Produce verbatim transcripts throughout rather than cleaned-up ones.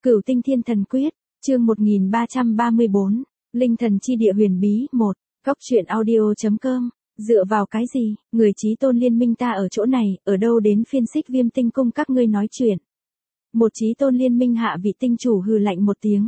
Cửu Tinh Thiên Thần Quyết, chương một nghìn ba trăm ba mươi bốn, Linh Thần Chi Địa Huyền Bí một, Góc truyện audio.com, dựa vào cái gì, người Chí Tôn Liên Minh ta ở chỗ này, ở đâu đến phiên Xích Viêm Tinh Cung các ngươi nói chuyện. Một Chí Tôn Liên Minh hạ vị tinh chủ hừ lạnh một tiếng.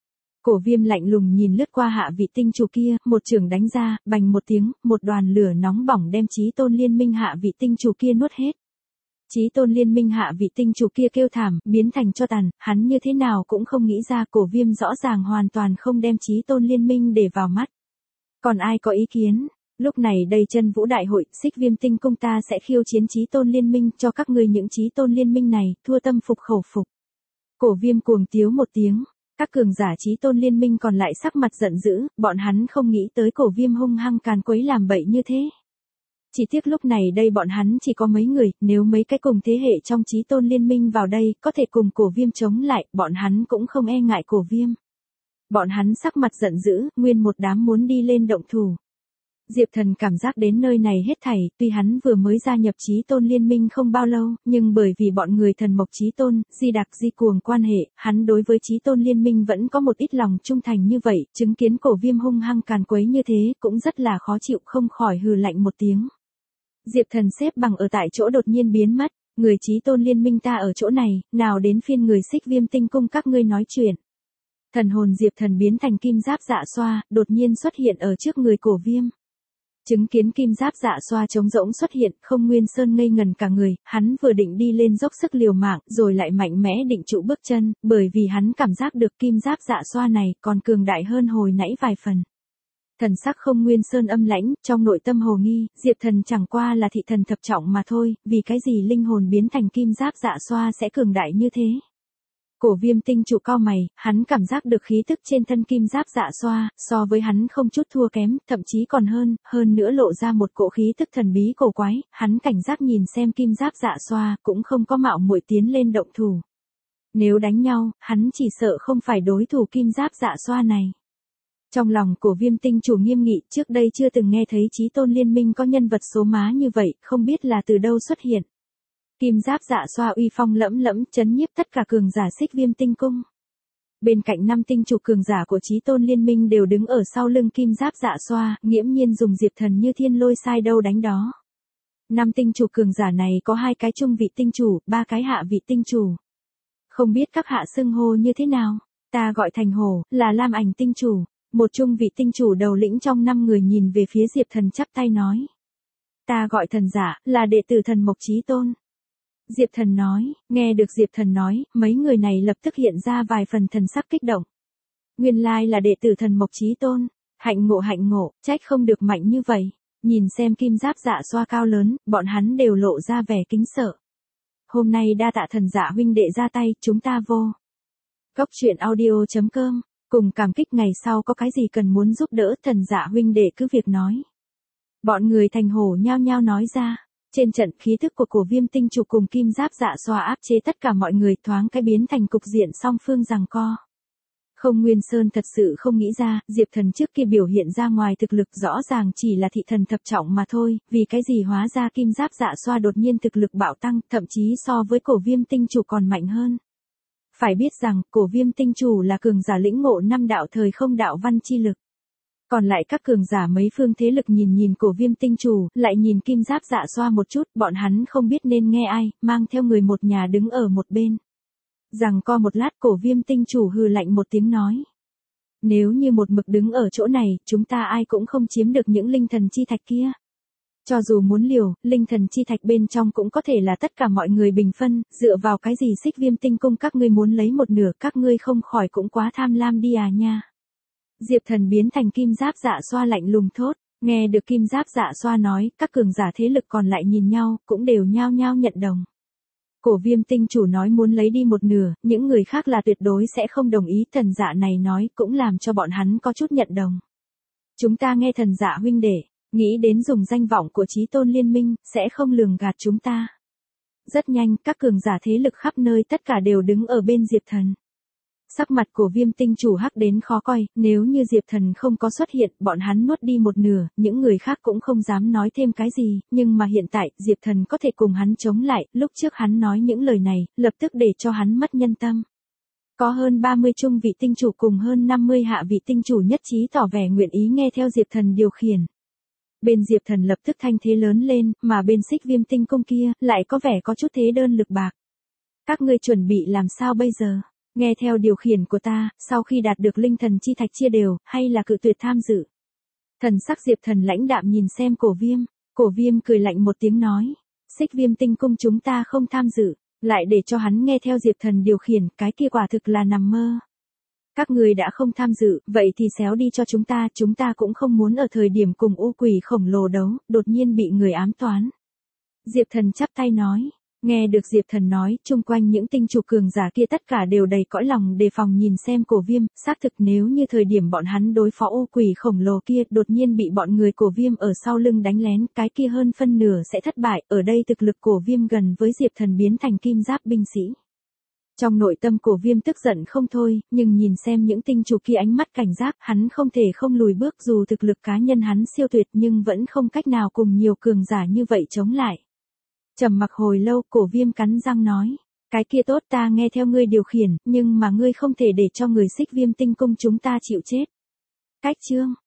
Cổ Viêm lạnh lùng nhìn lướt qua hạ vị tinh chủ kia, một chưởng đánh ra, bành một tiếng, một đoàn lửa nóng bỏng đem Chí Tôn Liên Minh hạ vị tinh chủ kia nuốt hết. Chí Tôn Liên Minh hạ vị tinh chủ kia kêu thảm, biến thành tro tàn, hắn như thế nào cũng không nghĩ ra Cổ Viêm rõ ràng hoàn toàn không đem Chí Tôn Liên Minh để vào mắt. Còn ai có ý kiến? Lúc này đây Chân Vũ Đại hội, Xích Viêm Tinh Cung ta sẽ khiêu chiến Chí Tôn Liên Minh cho các ngươi những Chí Tôn Liên Minh này, thua tâm phục khẩu phục. Cổ Viêm cuồng tiếu một tiếng, các cường giả Chí Tôn Liên Minh còn lại sắc mặt giận dữ, bọn hắn không nghĩ tới Cổ Viêm hung hăng càn quấy làm bậy như thế. Chỉ tiếc lúc này đây bọn hắn chỉ có mấy người, nếu mấy cái cùng thế hệ trong Chí Tôn Liên Minh vào đây, có thể cùng Cổ Viêm chống lại, bọn hắn cũng không e ngại Cổ Viêm. Bọn hắn sắc mặt giận dữ, nguyên một đám muốn đi lên động thủ. Diệp Thần cảm giác đến nơi này hết thảy, tuy hắn vừa mới gia nhập Chí Tôn Liên Minh không bao lâu, nhưng bởi vì bọn người thần mộc Chí Tôn, di đặc di cuồng quan hệ, hắn đối với Chí Tôn Liên Minh vẫn có một ít lòng trung thành như vậy, chứng kiến Cổ Viêm hung hăng càn quấy như thế, cũng rất là khó chịu, không khỏi hừ lạnh một tiếng. Diệp Thần xếp bằng ở tại chỗ đột nhiên biến mất, người Chí Tôn Liên Minh ta ở chỗ này, nào đến phiên người Xích Viêm Tinh Cung các ngươi nói chuyện. Thần hồn Diệp Thần biến thành kim giáp dạ xoa, đột nhiên xuất hiện ở trước người Cổ Viêm. Chứng kiến kim giáp dạ xoa trống rỗng xuất hiện, Không Nguyên Sơn ngây ngần cả người, hắn vừa định đi lên dốc sức liều mạng, rồi lại mạnh mẽ định trụ bước chân, bởi vì hắn cảm giác được kim giáp dạ xoa này còn cường đại hơn hồi nãy vài phần. Thần sắc Không Nguyên Sơn âm lãnh, trong nội tâm hồ nghi, Diệp Thần chẳng qua là thị thần thập trọng mà thôi, vì cái gì linh hồn biến thành kim giáp dạ xoa sẽ cường đại như thế. Cổ Viêm tinh chủ cao mày, hắn cảm giác được khí tức trên thân kim giáp dạ xoa, so với hắn không chút thua kém, thậm chí còn hơn, hơn nữa lộ ra một cỗ khí tức thần bí cổ quái, hắn cảnh giác nhìn xem kim giáp dạ xoa, cũng không có mạo muội tiến lên động thủ. Nếu đánh nhau, hắn chỉ sợ không phải đối thủ kim giáp dạ xoa này. Trong lòng Cổ Viêm tinh chủ nghiêm nghị, trước đây chưa từng nghe thấy Chí Tôn Liên Minh có nhân vật số má như vậy, không biết là từ đâu xuất hiện. Kim giáp dạ xoa uy phong lẫm lẫm, chấn nhiếp tất cả cường giả Xích Viêm Tinh Cung. Bên cạnh năm tinh chủ cường giả của Chí Tôn Liên Minh đều đứng ở sau lưng kim giáp dạ xoa, nghiễm nhiên dùng Diệp Thần như thiên lôi sai đâu đánh đó. Năm tinh chủ cường giả này có hai cái trung vị tinh chủ, ba cái hạ vị tinh chủ. Không biết các hạ xưng hô như thế nào? Ta gọi Thành Hổ, là Lam Ảnh tinh chủ. Một trung vị tinh chủ đầu lĩnh trong năm người nhìn về phía Diệp Thần chắp tay nói. Ta gọi Thần Giả, là đệ tử thần mộc Chí Tôn. Diệp Thần nói, nghe được Diệp Thần nói, mấy người này lập tức hiện ra vài phần thần sắc kích động. Nguyên lai là đệ tử thần mộc Chí Tôn, hạnh ngộ hạnh ngộ, trách không được mạnh như vậy. Nhìn xem kim giáp dạ xoa cao lớn, bọn hắn đều lộ ra vẻ kính sợ. Hôm nay đa tạ Thần Giả huynh đệ ra tay, chúng ta vô. Góc truyện audio.com, cùng cảm kích ngày sau có cái gì cần muốn giúp đỡ Thần Giả huynh đệ cứ việc nói. Bọn người Thành Hổ nhao nhao nói ra. Trên trận khí thức của Cổ Viêm tinh chủ cùng kim giáp dạ xoa áp chế tất cả mọi người, thoáng cái biến thành cục diện song phương giằng co. Không Nguyên Sơn thật sự không nghĩ ra, Diệp Thần trước kia biểu hiện ra ngoài thực lực rõ ràng chỉ là thị thần thập trọng mà thôi, vì cái gì hóa ra kim giáp dạ xoa đột nhiên thực lực bạo tăng, thậm chí so với Cổ Viêm tinh chủ còn mạnh hơn. Phải biết rằng, Cổ Viêm tinh chủ là cường giả lĩnh ngộ năm đạo thời không đạo văn chi lực. Còn lại các cường giả mấy phương thế lực nhìn nhìn Cổ Viêm tinh chủ, lại nhìn kim giáp dạ xoa một chút, bọn hắn không biết nên nghe ai, mang theo người một nhà đứng ở một bên. Rằng co một lát Cổ Viêm tinh chủ hừ lạnh một tiếng nói. Nếu như một mực đứng ở chỗ này, chúng ta ai cũng không chiếm được những linh thần chi thạch kia. Cho dù muốn liều, linh thần chi thạch bên trong cũng có thể là tất cả mọi người bình phân, dựa vào cái gì Xích Viêm Tinh Cung các ngươi muốn lấy một nửa, các ngươi không khỏi cũng quá tham lam đi à nha. Diệp Thần biến thành kim giáp dạ xoa lạnh lùng thốt, nghe được kim giáp dạ xoa nói, các cường giả thế lực còn lại nhìn nhau, cũng đều nhao nhao nhận đồng. Cổ Viêm tinh chủ nói muốn lấy đi một nửa, những người khác là tuyệt đối sẽ không đồng ý, Thần Giả này nói cũng làm cho bọn hắn có chút nhận đồng. Chúng ta nghe Thần Giả huynh đệ, nghĩ đến dùng danh vọng của Chí Tôn Liên Minh, sẽ không lường gạt chúng ta. Rất nhanh, các cường giả thế lực khắp nơi tất cả đều đứng ở bên Diệp Thần. Sắc mặt của Viêm tinh chủ hắc đến khó coi, nếu như Diệp Thần không có xuất hiện, bọn hắn nuốt đi một nửa, những người khác cũng không dám nói thêm cái gì, nhưng mà hiện tại, Diệp Thần có thể cùng hắn chống lại, lúc trước hắn nói những lời này, lập tức để cho hắn mất nhân tâm. Có hơn ba mươi trung vị tinh chủ cùng hơn năm mươi hạ vị tinh chủ nhất trí tỏ vẻ nguyện ý nghe theo Diệp Thần điều khiển. Bên Diệp Thần lập tức thanh thế lớn lên, mà bên Xích Viêm tinh cung kia, lại có vẻ có chút thế đơn lực bạc. Các ngươi chuẩn bị làm sao bây giờ? Nghe theo điều khiển của ta, sau khi đạt được linh thần chi thạch chia đều, hay là cự tuyệt tham dự? Thần sắc Diệp Thần lãnh đạm nhìn xem Cổ Viêm, Cổ Viêm cười lạnh một tiếng nói, Xích Viêm tinh cung chúng ta không tham dự, lại để cho hắn nghe theo Diệp Thần điều khiển, cái kia quả thực là nằm mơ. Các người đã không tham dự, vậy thì xéo đi cho chúng ta, chúng ta cũng không muốn ở thời điểm cùng u quỷ khổng lồ đấu, đột nhiên bị người ám toán. Diệp Thần chắp tay nói, nghe được Diệp Thần nói, chung quanh những tinh chủ cường giả kia tất cả đều đầy cõi lòng đề phòng nhìn xem Cổ Viêm, xác thực nếu như thời điểm bọn hắn đối phó u quỷ khổng lồ kia, đột nhiên bị bọn người Cổ Viêm ở sau lưng đánh lén, cái kia hơn phân nửa sẽ thất bại, ở đây thực lực Cổ Viêm gần với Diệp Thần biến thành kim giáp binh sĩ. Trong nội tâm Cổ Viêm tức giận không thôi, nhưng nhìn xem những tinh chủ kia ánh mắt cảnh giác, hắn không thể không lùi bước dù thực lực cá nhân hắn siêu tuyệt nhưng vẫn không cách nào cùng nhiều cường giả như vậy chống lại. Trầm mặc hồi lâu, Cổ Viêm cắn răng nói, cái kia tốt ta nghe theo ngươi điều khiển, nhưng mà ngươi không thể để cho người Xích Viêm tinh cung chúng ta chịu chết. Cách chương